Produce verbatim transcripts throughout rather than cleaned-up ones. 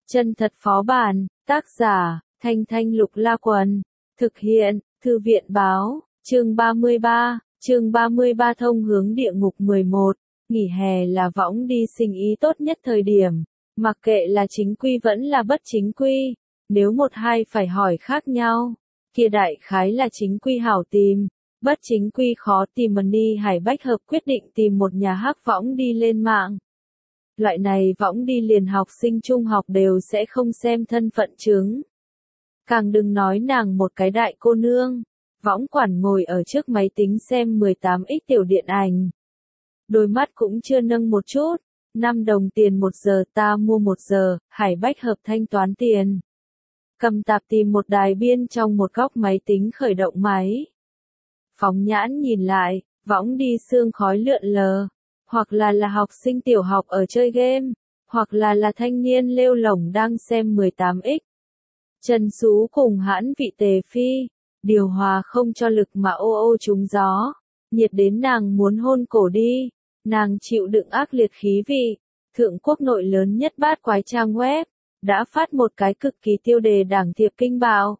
Chân thật phó bản, tác giả, Thanh Thanh Lục La Quần, thực hiện, Thư viện báo, chương ba mươi ba, chương ba mươi ba thông hướng địa ngục mười một, nghỉ hè là võng đi sinh ý tốt nhất thời điểm, mặc kệ là chính quy vẫn là bất chính quy, nếu một hai phải hỏi khác nhau, kia đại khái là chính quy hảo tìm, bất chính quy khó tìm. Money Hải Bách Hợp quyết định tìm một nhà hắc võng đi lên mạng. Loại này võng đi liền học sinh trung học đều sẽ không xem thân phận chứng. Càng đừng nói nàng một cái đại cô nương, võng quản ngồi ở trước máy tính xem mười tám x tiểu điện ảnh. Đôi mắt cũng chưa nâng một chút, năm đồng tiền một giờ ta mua một giờ, Hải Bách Hợp thanh toán tiền. Cầm tạp tìm một đài biên trong một góc máy tính khởi động máy. Phóng nhãn nhìn lại, võng đi sương khói lượn lờ. Hoặc là là học sinh tiểu học ở chơi game, hoặc là là thanh niên lêu lổng đang xem mười tám x. Trần Sú cùng hãn vị tề phi, điều hòa không cho lực mà ô ô trúng gió, nhiệt đến nàng muốn hôn cổ đi, nàng chịu đựng ác liệt khí vị. Thượng quốc nội lớn nhất bát quái trang web, đã phát một cái cực kỳ tiêu đề đảng thiệp kinh bạo.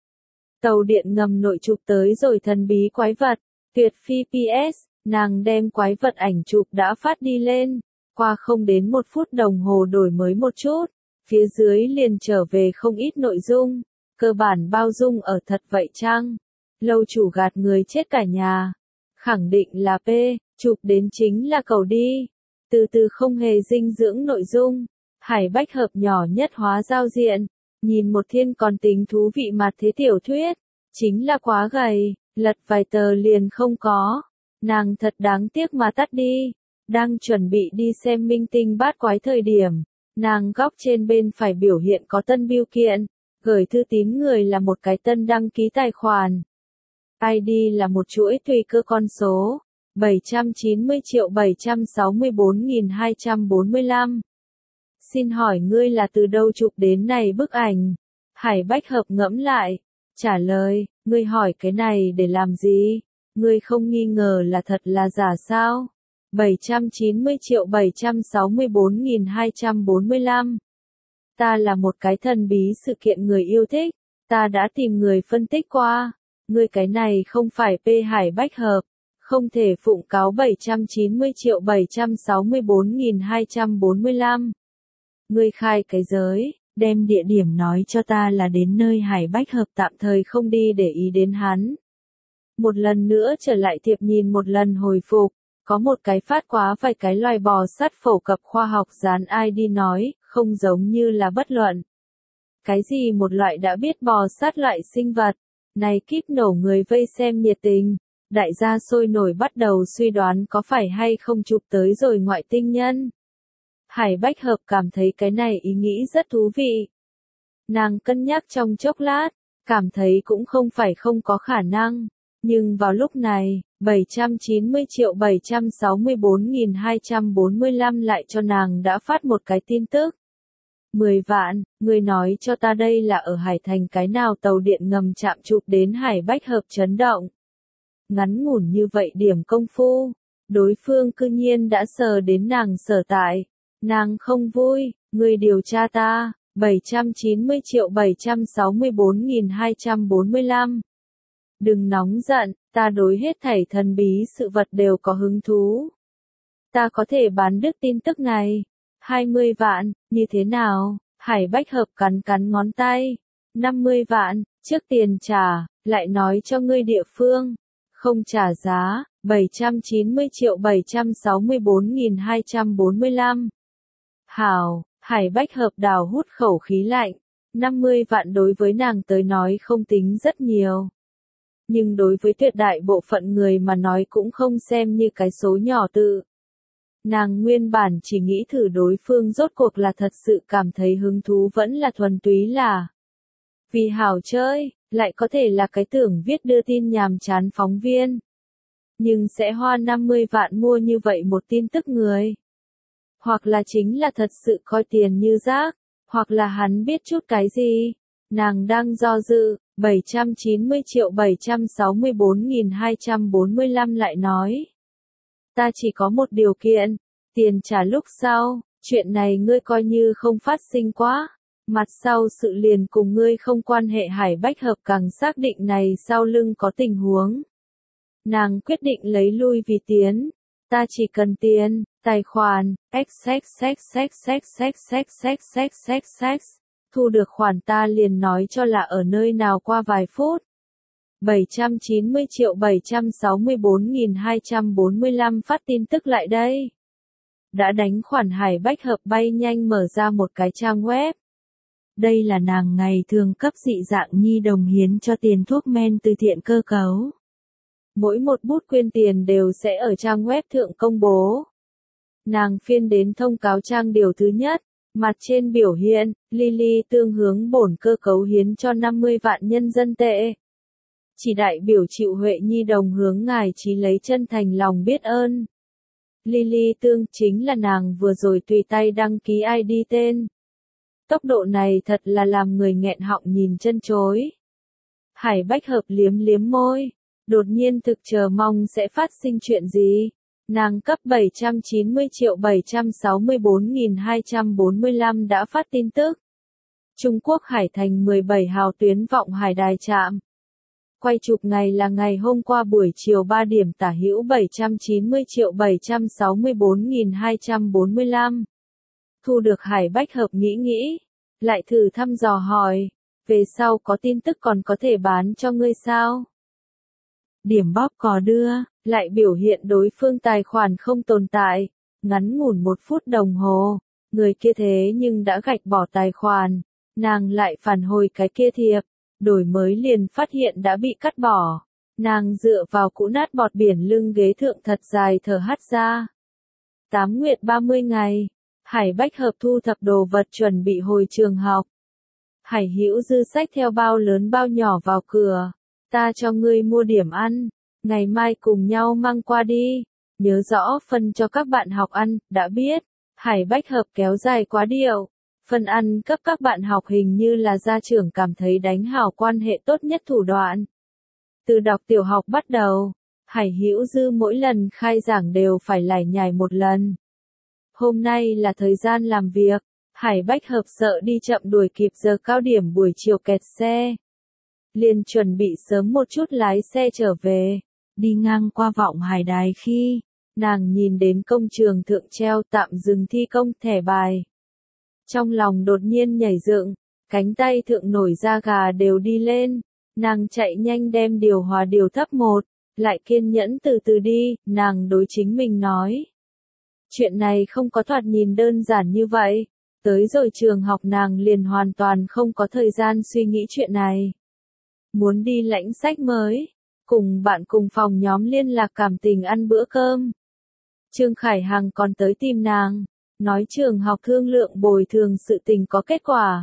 Tàu điện ngầm nội chụp tới rồi thần bí quái vật, tuyệt phi pê ét. Nàng đem quái vật ảnh chụp đã phát đi lên, qua không đến một phút đồng hồ đổi mới một chút, phía dưới liền trở về không ít nội dung, cơ bản bao dung ở thật vậy chăng? Lâu chủ gạt người chết cả nhà, khẳng định là P, chụp đến chính là cầu đi, từ từ không hề dinh dưỡng nội dung, Hải Bách Hợp nhỏ nhất hóa giao diện, nhìn một thiên còn tính thú vị mặt thế tiểu thuyết, chính là quá gầy, lật vài tờ liền không có. Nàng thật đáng tiếc mà tắt đi, đang chuẩn bị đi xem minh tinh bát quái thời điểm, nàng góc trên bên phải biểu hiện có tân bưu kiện, gửi thư tín người là một cái tân đăng ký tài khoản. i đê là một chuỗi tùy cơ con số, bảy trăm chín mươi triệu bảy trăm sáu mươi bốn nghìn hai trăm bốn mươi lăm. Xin hỏi ngươi là từ đâu chụp đến này bức ảnh? Hải Bách Hợp ngẫm lại, trả lời, ngươi hỏi cái này để làm gì? Ngươi không nghi ngờ là thật là giả sao? bảy trăm chín mươi triệu bảy trăm sáu mươi bốn nghìn hai trăm bốn mươi lăm. Ta là một cái thần bí sự kiện người yêu thích, ta đã tìm người phân tích qua. Ngươi cái này không phải P Hải Bách Hợp, không thể phụng cáo bảy trăm chín mươi triệu bảy trăm sáu mươi bốn nghìn hai trăm bốn mươi lăm. Ngươi khai cái giới, đem địa điểm nói cho ta là đến nơi Hải Bách Hợp tạm thời không đi để ý đến hắn. Một lần nữa trở lại thiệp nhìn một lần hồi phục, có một cái phát quá vài cái loài bò sát phổ cập khoa học dán i đê nói, không giống như là bất luận. Cái gì một loại đã biết bò sát loại sinh vật, này kíp nổ người vây xem nhiệt tình, đại gia sôi nổi bắt đầu suy đoán có phải hay không chụp tới rồi ngoại tinh nhân. Hải Bách Hợp cảm thấy cái này ý nghĩ rất thú vị. Nàng cân nhắc trong chốc lát, cảm thấy cũng không phải không có khả năng. Nhưng vào lúc này, bảy trăm chín mươi triệu bảy trăm sáu mươi bốn nghìn hai trăm bốn mươi lăm lại cho nàng đã phát một cái tin tức. mười vạn, người nói cho ta đây là ở Hải Thành cái nào tàu điện ngầm chạm chụp đến Hải Bách Hợp chấn động. Ngắn ngủn như vậy điểm công phu, đối phương cư nhiên đã sờ đến nàng sở tại. Nàng không vui, người điều tra ta, bảy trăm chín mươi triệu bảy trăm sáu mươi bốn nghìn hai trăm bốn mươi lăm. Đừng nóng giận, ta đối hết thảy thần bí sự vật đều có hứng thú. Ta có thể bán đứt tin tức này. hai mươi vạn, như thế nào? Hải Bách Hợp cắn cắn ngón tay. năm mươi vạn, trước tiền trả, lại nói cho ngươi địa phương. Không trả giá, bảy trăm chín mươi triệu bảy trăm sáu mươi bốn nghìn hai trăm bốn mươi lăm. Hảo, Hải Bách Hợp đào hút khẩu khí lạnh. năm mươi vạn đối với nàng tới nói không tính rất nhiều. Nhưng đối với tuyệt đại bộ phận người mà nói cũng không xem như cái số nhỏ tự. Nàng nguyên bản chỉ nghĩ thử đối phương rốt cuộc là thật sự cảm thấy hứng thú vẫn là thuần túy là vì hảo chơi, lại có thể là cái tưởng viết đưa tin nhàm chán phóng viên. Nhưng sẽ hoa năm mươi vạn mua như vậy một tin tức người. Hoặc là chính là thật sự coi tiền như rác, hoặc là hắn biết chút cái gì. Nàng đang do dự. bảy trăm chín mươi triệu bảy trăm sáu mươi bốn nghìn hai trăm bốn mươi lăm lại nói. Ta chỉ có một điều kiện, tiền trả lúc sau, chuyện này ngươi coi như không phát sinh quá. Mặt sau sự liền cùng ngươi không quan hệ. Hải Bách Hợp càng xác định này sau lưng có tình huống. Nàng quyết định lấy lui vì tiến. Ta chỉ cần tiền, tài khoản, xxxxxxxxxxxxxxx. Thu được khoản ta liền nói cho là ở nơi nào qua vài phút. bảy trăm chín mươi triệu bảy trăm sáu mươi bốn nghìn hai trăm bốn mươi lăm phát tin tức lại đây. Đã đánh khoản. Hải Bách Hợp bay nhanh mở ra một cái trang web. Đây là nàng ngày thường cấp dị dạng nhi đồng hiến cho tiền thuốc men từ thiện cơ cấu. Mỗi một bút quyên tiền đều sẽ ở trang web thượng công bố. Nàng phiên đến thông cáo trang điều thứ nhất, mặt trên biểu hiện, Lily tương hướng bổn cơ cấu hiến cho năm mươi vạn nhân dân tệ. Chỉ đại biểu chịu Huệ Nhi đồng hướng ngài trí lấy chân thành lòng biết ơn. Lily tương chính là nàng vừa rồi tùy tay đăng ký i đê tên. Tốc độ này thật là làm người nghẹn họng nhìn chân chối. Hải Bách Hợp liếm liếm môi, đột nhiên thực chờ mong sẽ phát sinh chuyện gì. Nàng cấp bảy trăm chín mươi triệu bảy trăm sáu mươi bốn nghìn hai trăm bốn mươi lăm đã phát tin tức. Trung Quốc Hải Thành mười bảy hào tuyến vọng hải đài trạm. Quay chụp ngày là ngày hôm qua buổi chiều ba điểm tả hữu bảy trăm chín mươi triệu bảy trăm sáu mươi bốn nghìn hai trăm bốn mươi lăm. Thu được. Hải Bách Hợp nghĩ nghĩ, lại thử thăm dò hỏi, về sau có tin tức còn có thể bán cho ngươi sao? Điểm bóp cò đưa, lại biểu hiện đối phương tài khoản không tồn tại, ngắn ngủn một phút đồng hồ, người kia thế nhưng đã gạch bỏ tài khoản, nàng lại phản hồi cái kia thiệp, đổi mới liền phát hiện đã bị cắt bỏ, nàng dựa vào cũ nát bọt biển lưng ghế thượng thật dài thở hắt ra. Tám nguyệt ba mươi ngày, Hải Bách Hợp thu thập đồ vật chuẩn bị hồi trường học. Hải Hữu Dư xách theo bao lớn bao nhỏ vào cửa. Ta cho ngươi mua điểm ăn, ngày mai cùng nhau mang qua đi, nhớ rõ phân cho các bạn học ăn, đã biết. Hải Bách Hợp kéo dài quá điệu, phân ăn cấp các bạn học hình như là gia trưởng cảm thấy đánh hảo quan hệ tốt nhất thủ đoạn. Từ đọc tiểu học bắt đầu, Hải Hữu Dư mỗi lần khai giảng đều phải lải nhải một lần. Hôm nay là thời gian làm việc, Hải Bách Hợp sợ đi chậm đuổi kịp giờ cao điểm buổi chiều kẹt xe. Liền chuẩn bị sớm một chút lái xe trở về, đi ngang qua vọng hải đài khi, nàng nhìn đến công trường thượng treo tạm dừng thi công thẻ bài. Trong lòng đột nhiên nhảy dựng, cánh tay thượng nổi da gà đều đi lên, nàng chạy nhanh đem điều hòa điều thấp một, lại kiên nhẫn từ từ đi, nàng đối chính mình nói. Chuyện này không có thoạt nhìn đơn giản như vậy, tới rồi trường học nàng liền hoàn toàn không có thời gian suy nghĩ chuyện này. Muốn đi lãnh sách mới, cùng bạn cùng phòng nhóm liên lạc cảm tình ăn bữa cơm. Trương Khải Hằng còn tới tìm nàng, nói trường học thương lượng bồi thường sự tình có kết quả.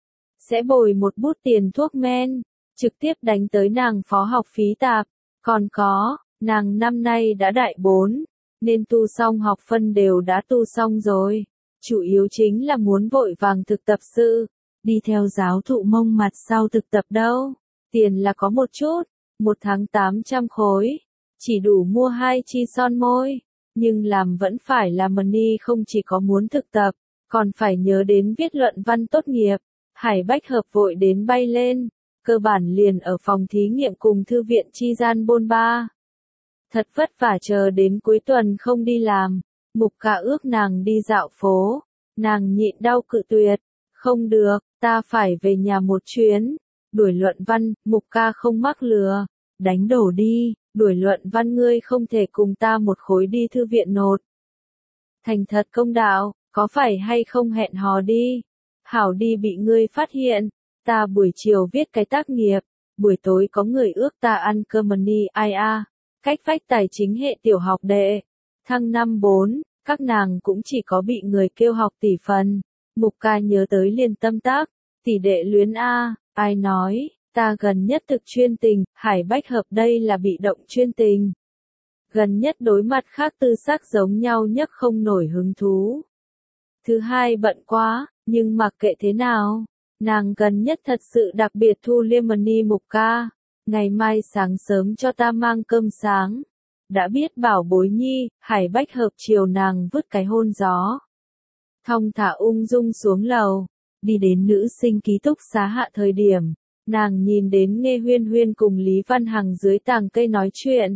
Sẽ bồi một bút tiền thuốc men, trực tiếp đánh tới nàng phó học phí tạp. Còn có, nàng năm nay đã đại bốn, nên tu xong học phân đều đã tu xong rồi. Chủ yếu chính là muốn vội vàng thực tập sự, đi theo giáo thụ Mông mặt sau thực tập đâu. Tiền là có một chút, một tháng tám trăm khối, chỉ đủ mua hai chi son môi, nhưng làm vẫn phải là money không chỉ có muốn thực tập, còn phải nhớ đến viết luận văn tốt nghiệp. Hải Bách Hợp vội đến bay lên, cơ bản liền ở phòng thí nghiệm cùng thư viện chi gian bôn ba. Thật vất vả chờ đến cuối tuần không đi làm, Mục Ca ước nàng đi dạo phố, nàng nhịn đau cự tuyệt, không được, ta phải về nhà một chuyến. Đuổi luận văn, Mục Ca không mắc lừa, đánh đổ đi, đuổi luận văn ngươi không thể cùng ta một khối đi thư viện nột. Thành thật công đạo, có phải hay không hẹn hò đi, hảo đi bị ngươi phát hiện, ta buổi chiều viết cái tác nghiệp, buổi tối có người ước ta ăn cơm money ai a, cách vách tài chính hệ tiểu học đệ, thăng năm bốn, các nàng cũng chỉ có bị người kêu học tỷ phần. Mục Ca nhớ tới liền tâm tác, tỷ đệ luyến a. Ai nói, ta gần nhất thực chuyên tình, Hải Bách Hợp đây là bị động chuyên tình. Gần nhất đối mặt khác tư sắc giống nhau nhất không nổi hứng thú. Thứ hai bận quá, nhưng mặc kệ thế nào, nàng gần nhất thật sự đặc biệt thu liêm money. Mục Ca, ngày mai sáng sớm cho ta mang cơm sáng. Đã biết bảo bối nhi, Hải Bách Hợp chiều nàng vứt cái hôn gió. Thong thả ung dung xuống lầu. Đi đến nữ sinh ký túc xá hạ thời điểm, nàng nhìn đến Nghe Huyên Huyên cùng Lý Văn Hằng dưới tàng cây nói chuyện.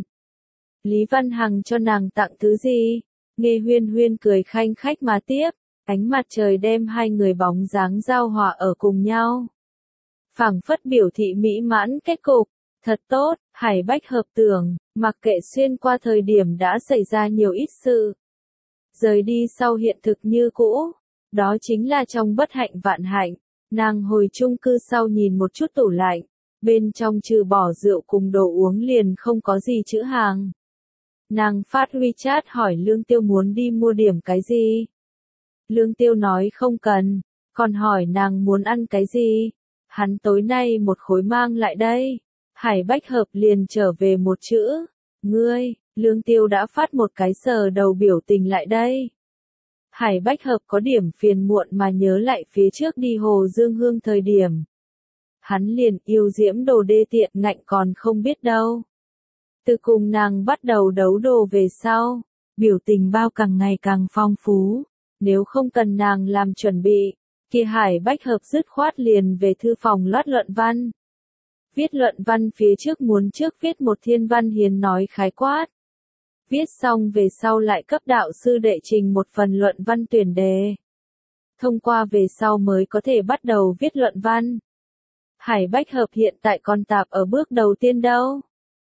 Lý Văn Hằng cho nàng tặng thứ gì? Nghe Huyên Huyên cười khanh khách mà tiếp, ánh mặt trời đem hai người bóng dáng giao hòa ở cùng nhau. Phảng phất biểu thị mỹ mãn kết cục, thật tốt, Hải Bách hợp tưởng, mặc kệ xuyên qua thời điểm đã xảy ra nhiều ít sự. Rời đi sau hiện thực như cũ, đó chính là trong bất hạnh vạn hạnh, nàng hồi chung cư sau nhìn một chút tủ lạnh, bên trong trừ bỏ rượu cùng đồ uống liền không có gì chữ hàng. Nàng phát WeChat hỏi Lương Tiêu muốn đi mua điểm cái gì. Lương Tiêu nói không cần, còn hỏi nàng muốn ăn cái gì. Hắn tối nay một khối mang lại đây. Hải Bách hợp liền trở về một chữ, ngươi. Lương Tiêu đã phát một cái sờ đầu biểu tình lại đây. Hải Bách hợp có điểm phiền muộn mà nhớ lại phía trước đi Hồ Dương Hương thời điểm. Hắn liền yêu diễm đồ đê tiện ngạnh còn không biết đâu. Từ cùng nàng bắt đầu đấu đồ về sau, biểu tình bao càng ngày càng phong phú, nếu không cần nàng làm chuẩn bị, kia Hải Bách hợp dứt khoát liền về thư phòng loát luận văn. Viết luận văn phía trước muốn trước viết một thiên văn hiến nói khái quát. Viết xong về sau lại cấp đạo sư đệ trình một phần luận văn tuyển đề. Thông qua về sau mới có thể bắt đầu viết luận văn. Hải Bách hợp hiện tại còn tạp ở bước đầu tiên đâu.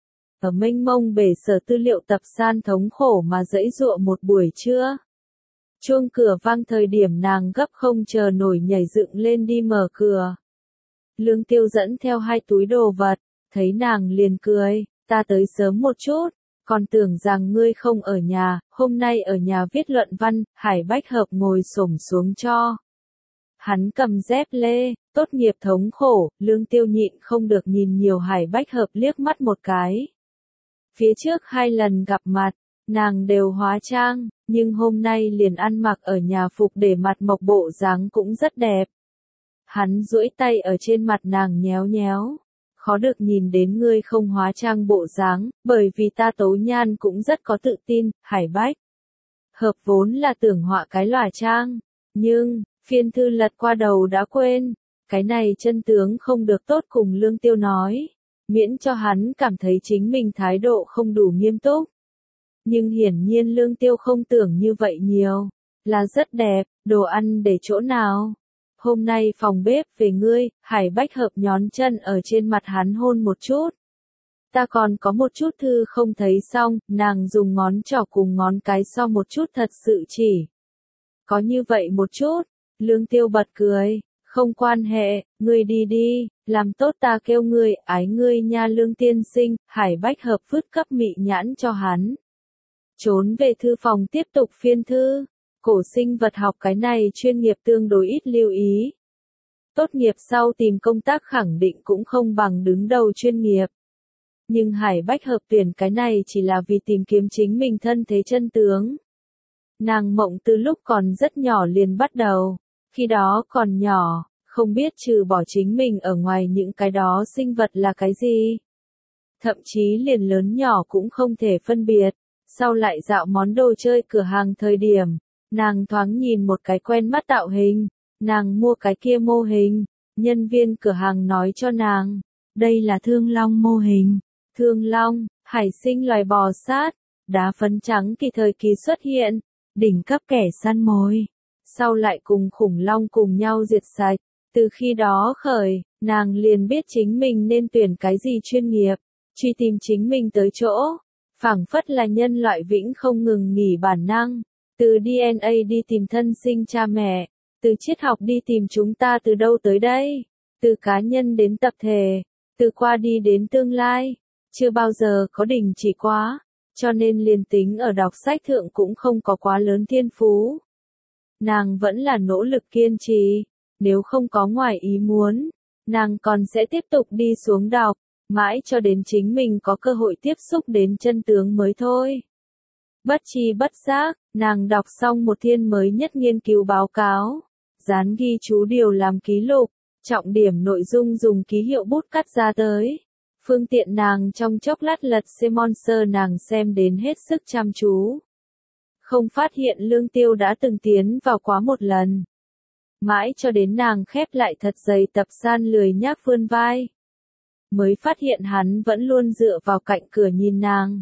Ở mênh mông bể sở tư liệu tập san thống khổ mà dãy dụa một buổi trưa. Chuông cửa vang thời điểm nàng gấp không chờ nổi nhảy dựng lên đi mở cửa. Lương Tiêu dẫn theo hai túi đồ vật, thấy nàng liền cười, ta tới sớm một chút, còn tưởng rằng ngươi không ở nhà, hôm nay ở nhà viết luận văn, Hải Bách hợp ngồi xổm xuống cho. Hắn cầm dép lê, tốt nghiệp thống khổ, Lương Tiêu nhịn không được nhìn nhiều Hải Bách hợp liếc mắt một cái. Phía trước hai lần gặp mặt, nàng đều hóa trang, nhưng hôm nay liền ăn mặc ở nhà phục để mặt mộc bộ dáng cũng rất đẹp. Hắn duỗi tay ở trên mặt nàng nhéo nhéo. Khó được nhìn đến ngươi không hóa trang bộ dáng, bởi vì ta tố nhan cũng rất có tự tin, Hải Bách. Hợp vốn là tưởng họa cái lòa trang, nhưng, phiên thư lật qua đầu đã quên, cái này chân tướng không được tốt cùng Lương Tiêu nói, miễn cho hắn cảm thấy chính mình thái độ không đủ nghiêm túc. Nhưng hiển nhiên Lương Tiêu không tưởng như vậy nhiều, là rất đẹp, đồ ăn để chỗ nào. Hôm nay phòng bếp về ngươi, Hải Bách hợp nhón chân ở trên mặt hắn hôn một chút. Ta còn có một chút thư không thấy xong, nàng dùng ngón trỏ cùng ngón cái so một chút thật sự chỉ. Có như vậy một chút, Lương Tiêu bật cười, không quan hệ, ngươi đi đi, làm tốt ta kêu ngươi, ái ngươi nha Lương tiên sinh, Hải Bách hợp vứt cấp mị nhãn cho hắn. Trốn về thư phòng tiếp tục phiên thư. Cổ sinh vật học cái này chuyên nghiệp tương đối ít lưu ý. Tốt nghiệp sau tìm công tác khẳng định cũng không bằng đứng đầu chuyên nghiệp. Nhưng Hải Bách hợp tuyển cái này chỉ là vì tìm kiếm chính mình thân thế chân tướng. Nàng mộng từ lúc còn rất nhỏ liền bắt đầu. Khi đó còn nhỏ, không biết trừ bỏ chính mình ở ngoài những cái đó sinh vật là cái gì. Thậm chí liền lớn nhỏ cũng không thể phân biệt. Sau lại dạo món đồ chơi cửa hàng thời điểm. Nàng thoáng nhìn một cái quen mắt tạo hình, nàng mua cái kia mô hình, nhân viên cửa hàng nói cho nàng, đây là thương long mô hình, thương long, hải sinh loài bò sát, đá phấn trắng kỳ thời kỳ xuất hiện, đỉnh cấp kẻ săn mồi, sau lại cùng khủng long cùng nhau diệt sạch, từ khi đó khởi, nàng liền biết chính mình nên tuyển cái gì chuyên nghiệp, truy tìm chính mình tới chỗ, phảng phất là nhân loại vĩnh không ngừng nghỉ bản năng. Từ đê en a đi tìm thân sinh cha mẹ, từ triết học đi tìm chúng ta từ đâu tới đây, từ cá nhân đến tập thể, từ qua đi đến tương lai, chưa bao giờ có đình chỉ quá, cho nên liền tính ở đọc sách thượng cũng không có quá lớn thiên phú. Nàng vẫn là nỗ lực kiên trì, nếu không có ngoài ý muốn, nàng còn sẽ tiếp tục đi xuống đọc, mãi cho đến chính mình có cơ hội tiếp xúc đến chân tướng mới thôi. Bất chi bất giác, nàng đọc xong một thiên mới nhất nghiên cứu báo cáo, dán ghi chú điều làm ký lục, trọng điểm nội dung dùng ký hiệu bút cắt ra tới. Phương tiện nàng trong chốc lát lật Semonster nàng xem đến hết sức chăm chú. Không phát hiện Lương Tiêu đã từng tiến vào quá một lần. Mãi cho đến nàng khép lại thật dày tập san lười nhác vươn vai. Mới phát hiện hắn vẫn luôn dựa vào cạnh cửa nhìn nàng.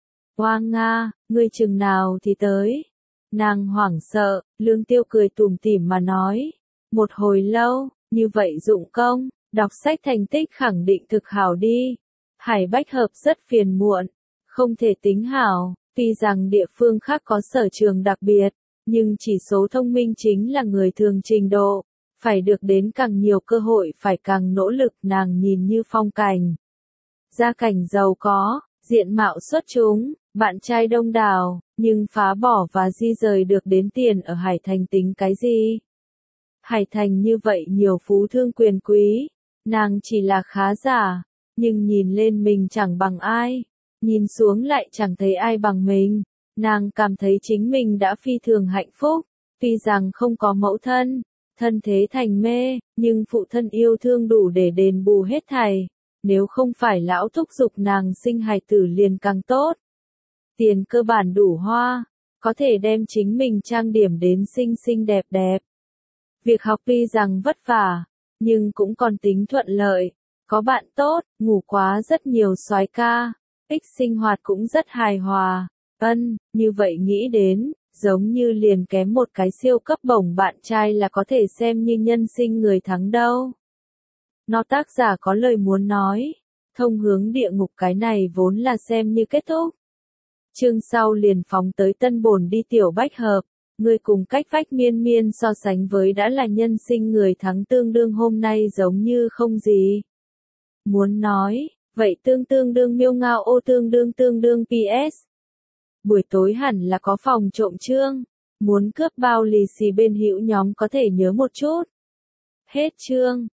Hoa Nga, ngươi chừng nào thì tới. Nàng hoảng sợ, Lương Tiêu cười tủm tỉm mà nói. Một hồi lâu, như vậy dụng công, đọc sách thành tích khẳng định thực hảo đi. Hải Bách Hợp rất phiền muộn, không thể tính hảo, tuy rằng địa phương khác có sở trường đặc biệt, nhưng chỉ số thông minh chính là người thường trình độ, phải được đến càng nhiều cơ hội phải càng nỗ lực. Nàng nhìn như phong cảnh. Gia cảnh giàu có, diện mạo xuất chúng, bạn trai đông đảo, nhưng phá bỏ và di rời được đến tiền ở Hải Thành tính cái gì? Hải Thành như vậy nhiều phú thương quyền quý, nàng chỉ là khá giả, nhưng nhìn lên mình chẳng bằng ai, nhìn xuống lại chẳng thấy ai bằng mình, nàng cảm thấy chính mình đã phi thường hạnh phúc, tuy rằng không có mẫu thân, thân thế thành mê, nhưng phụ thân yêu thương đủ để đền bù hết thảy, nếu không phải lão thúc giục nàng sinh hài tử liền càng tốt. Tiền cơ bản đủ hoa, có thể đem chính mình trang điểm đến xinh xinh đẹp đẹp. Việc học tuy rằng vất vả, nhưng cũng còn tính thuận lợi, có bạn tốt, ngủ quá rất nhiều soái ca, ích sinh hoạt cũng rất hài hòa. Ân, như vậy nghĩ đến, giống như liền kém một cái siêu cấp bổng bạn trai là có thể xem như nhân sinh người thắng đâu. Nó tác giả có lời muốn nói, thông hướng địa ngục cái này vốn là xem như kết thúc. Chương sau liền phóng tới tân bổn đi Tiểu Bách Hợp, người cùng cách vách miên miên so sánh với đã là nhân sinh người thắng tương đương hôm nay giống như không gì. Muốn nói, vậy tương tương đương miêu ngao ô tương đương tương đương pê ét. Buổi tối hẳn là có phòng trộm chương, muốn cướp bao lì xì bên hữu nhóm có thể nhớ một chút. Hết chương.